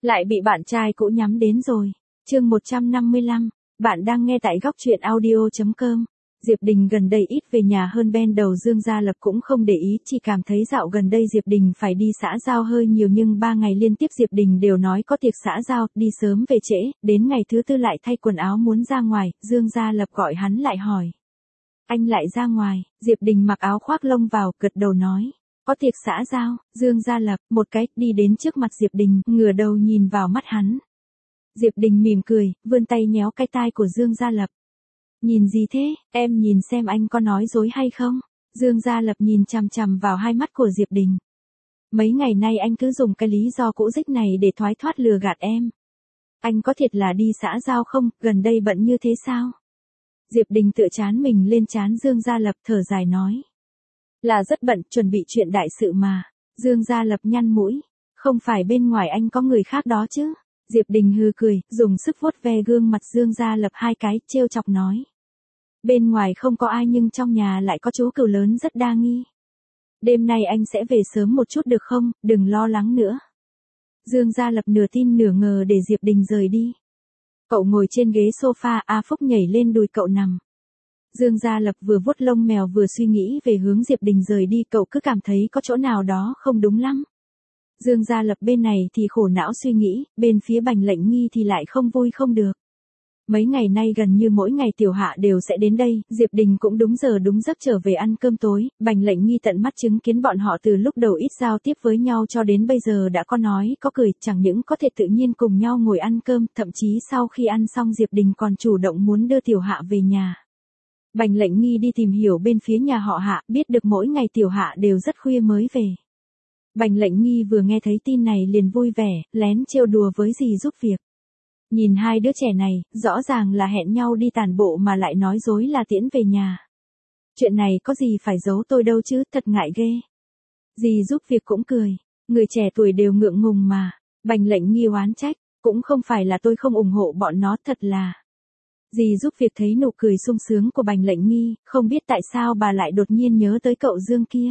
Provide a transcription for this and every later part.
Lại bị bạn trai cũ nhắm đến rồi. Chương 155, bạn đang nghe tại góc truyện audio.com. Diệp Đình gần đây ít về nhà hơn Ben đầu Dương Gia Lập cũng không để ý, chỉ cảm thấy dạo gần đây Diệp Đình phải đi xã giao hơi nhiều, nhưng 3 ngày liên tiếp Diệp Đình đều nói có tiệc xã giao, đi sớm về trễ, đến ngày thứ tư lại thay quần áo muốn ra ngoài, Dương Gia Lập gọi hắn lại hỏi. Anh lại ra ngoài? Diệp Đình mặc áo khoác lông vào, gật đầu nói. Có tiệc xã giao. Dương Gia Lập, một cái, đi đến trước mặt Diệp Đình, ngửa đầu nhìn vào mắt hắn. Diệp Đình mỉm cười, vươn tay nhéo cái tai của Dương Gia Lập. Nhìn gì thế, em nhìn xem anh có nói dối hay không? Dương Gia Lập nhìn chằm chằm vào hai mắt của Diệp Đình. Mấy ngày nay anh cứ dùng cái lý do cũ rích này để thoái thoát lừa gạt em. Anh có thiệt là đi xã giao không, gần đây bận như thế sao? Diệp Đình tựa trán mình lên trán Dương Gia Lập, thở dài nói. Là rất bận, chuẩn bị chuyện đại sự mà. Dương Gia Lập nhăn mũi. Không phải bên ngoài anh có người khác đó chứ? Diệp Đình hừ cười, dùng sức vuốt ve gương mặt Dương Gia Lập hai cái, trêu chọc nói. Bên ngoài không có ai nhưng trong nhà lại có chú cừu lớn rất đa nghi. Đêm nay anh sẽ về sớm một chút được không, đừng lo lắng nữa. Dương Gia Lập nửa tin nửa ngờ để Diệp Đình rời đi. Cậu ngồi trên ghế sofa, A Phúc nhảy lên đùi cậu nằm. Dương Gia Lập vừa vuốt lông mèo vừa suy nghĩ về hướng Diệp Đình rời đi, cậu cứ cảm thấy có chỗ nào đó không đúng lắm. Dương Gia Lập bên này thì khổ não suy nghĩ, bên phía Bành Lệnh Nghi thì lại không vui không được. Mấy ngày nay gần như mỗi ngày Tiểu Hạ đều sẽ đến đây, Diệp Đình cũng đúng giờ đúng giấc trở về ăn cơm tối, Bành Lệnh Nghi tận mắt chứng kiến bọn họ từ lúc đầu ít giao tiếp với nhau cho đến bây giờ đã có nói có cười, chẳng những có thể tự nhiên cùng nhau ngồi ăn cơm, thậm chí sau khi ăn xong Diệp Đình còn chủ động muốn đưa Tiểu Hạ về nhà. Bành Lệnh Nghi đi tìm hiểu bên phía nhà họ Hạ, biết được mỗi ngày Tiểu Hạ đều rất khuya mới về. Bành Lệnh Nghi vừa nghe thấy tin này liền vui vẻ, lén trêu đùa với dì giúp việc. Nhìn hai đứa trẻ này, rõ ràng là hẹn nhau đi tản bộ mà lại nói dối là tiễn về nhà. Chuyện này có gì phải giấu tôi đâu chứ, thật ngại ghê. Dì giúp việc cũng cười, người trẻ tuổi đều ngượng ngùng mà. Bành Lệnh Nghi oán trách, cũng không phải là tôi không ủng hộ bọn nó, thật là. Dì giúp việc thấy nụ cười sung sướng của Bành Lệnh Nghi, không biết tại sao bà lại đột nhiên nhớ tới cậu Dương kia.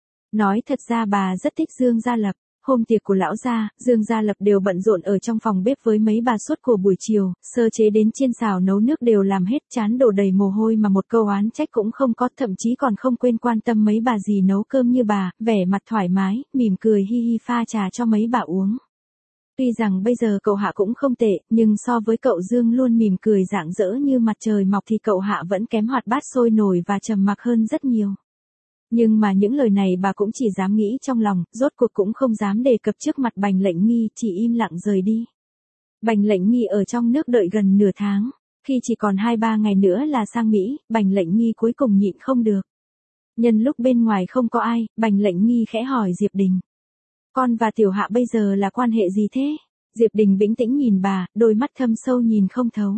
Nói thật ra bà rất thích Dương Gia Lập. Hôm tiệc của lão gia, Dương Gia Lập đều bận rộn ở trong phòng bếp với mấy bà suốt của buổi chiều, sơ chế đến chiên xào nấu nước đều làm hết, trán đổ đầy mồ hôi mà một câu oán trách cũng không có, thậm chí còn không quên quan tâm mấy bà dì nấu cơm như bà, vẻ mặt thoải mái, mỉm cười hi hi pha trà cho mấy bà uống. Tuy rằng bây giờ cậu Hạ cũng không tệ, nhưng so với cậu Dương luôn mỉm cười rạng rỡ như mặt trời mọc thì cậu Hạ vẫn kém hoạt bát sôi nổi và trầm mặc hơn rất nhiều. Nhưng mà những lời này bà cũng chỉ dám nghĩ trong lòng, rốt cuộc cũng không dám đề cập trước mặt Bành Lệnh Nghi, chỉ im lặng rời đi. Bành Lệnh Nghi ở trong nước đợi gần nửa tháng, khi chỉ còn 2-3 ngày nữa là sang Mỹ, Bành Lệnh Nghi cuối cùng nhịn không được. Nhân lúc bên ngoài không có ai, Bành Lệnh Nghi khẽ hỏi Diệp Đình. Con và Tiểu Hạ bây giờ là quan hệ gì thế? Diệp Đình bình tĩnh nhìn bà, đôi mắt thâm sâu nhìn không thấu.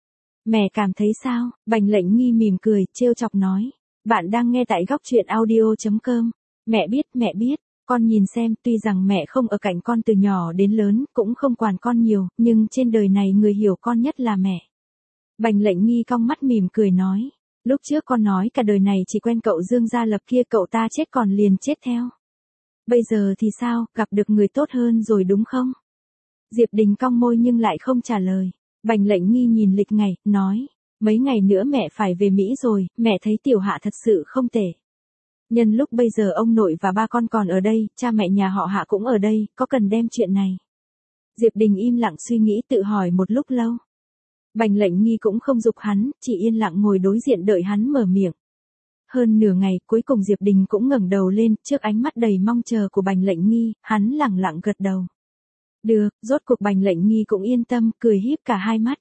Mẹ cảm thấy sao? Bành Lệnh Nghi mỉm cười, trêu chọc nói. Bạn đang nghe tại góc truyện audio.com. Mẹ biết, con nhìn xem, tuy rằng mẹ không ở cạnh con từ nhỏ đến lớn, cũng không quản con nhiều, nhưng trên đời này người hiểu con nhất là mẹ. Bành Lệnh Nghi cong mắt mỉm cười nói. Lúc trước con nói cả đời này chỉ quen cậu Dương Gia Lập kia, cậu ta chết còn liền chết theo. Bây giờ thì sao, gặp được người tốt hơn rồi đúng không? Diệp Đình cong môi nhưng lại không trả lời. Bành Lệnh Nghi nhìn lịch ngày, nói. Mấy ngày nữa mẹ phải về Mỹ rồi, mẹ thấy Tiểu Hạ thật sự không tệ. Nhân lúc bây giờ ông nội và ba con còn ở đây, cha mẹ nhà họ Hạ cũng ở đây, có cần đem chuyện này? Diệp Đình im lặng suy nghĩ tự hỏi một lúc lâu. Bành Lệnh Nghi cũng không giục hắn, chỉ yên lặng ngồi đối diện đợi hắn mở miệng. Hơn nửa ngày, cuối cùng Diệp Đình cũng ngẩng đầu lên, trước ánh mắt đầy mong chờ của Bành Lệnh Nghi, hắn lẳng lặng gật đầu. Được, rốt cuộc Bành Lệnh Nghi cũng yên tâm, cười híp cả hai mắt.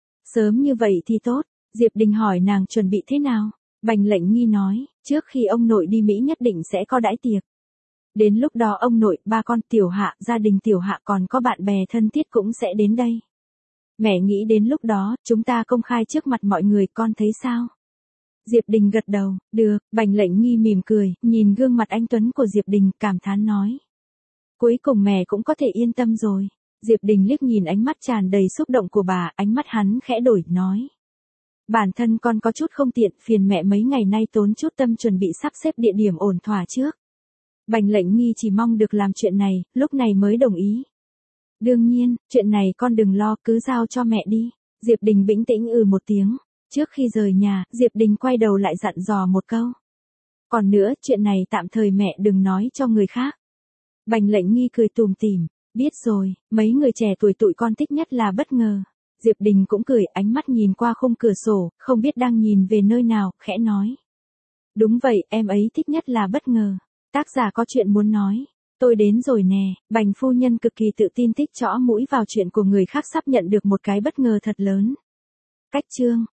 Sớm như vậy thì tốt, Diệp Đình hỏi nàng chuẩn bị thế nào? Bành Lệnh Nghi nói, trước khi ông nội đi Mỹ nhất định sẽ có đãi tiệc. Đến lúc đó ông nội, ba con, Tiểu Hạ, gia đình Tiểu Hạ còn có bạn bè thân thiết cũng sẽ đến đây. Mẹ nghĩ đến lúc đó, chúng ta công khai trước mặt mọi người, con thấy sao? Diệp Đình gật đầu, được, Bành Lệnh Nghi mỉm cười, nhìn gương mặt anh tuấn của Diệp Đình, cảm thán nói. Cuối cùng mẹ cũng có thể yên tâm rồi. Diệp Đình liếc nhìn ánh mắt tràn đầy xúc động của bà, ánh mắt hắn khẽ đổi, nói. Bản thân con có chút không tiện, phiền mẹ mấy ngày nay tốn chút tâm chuẩn bị sắp xếp địa điểm ổn thỏa trước. Bành Lệnh Nghi chỉ mong được làm chuyện này, lúc này mới đồng ý. Đương nhiên, chuyện này con đừng lo, cứ giao cho mẹ đi. Diệp Đình bĩnh tĩnh một tiếng. Trước khi rời nhà, Diệp Đình quay đầu lại dặn dò một câu. Còn nữa, chuyện này tạm thời mẹ đừng nói cho người khác. Bành Lệnh Nghi cười tủm tỉm. Biết rồi, mấy người trẻ tuổi tụi con thích nhất là bất ngờ. Diệp Đình cũng cười, ánh mắt nhìn qua khung cửa sổ, không biết đang nhìn về nơi nào, khẽ nói. Đúng vậy, em ấy thích nhất là bất ngờ. Tác giả có chuyện muốn nói. Tôi đến rồi nè, Bành phu nhân cực kỳ tự tin thích chõ mũi vào chuyện của người khác sắp nhận được một cái bất ngờ thật lớn. Cách chương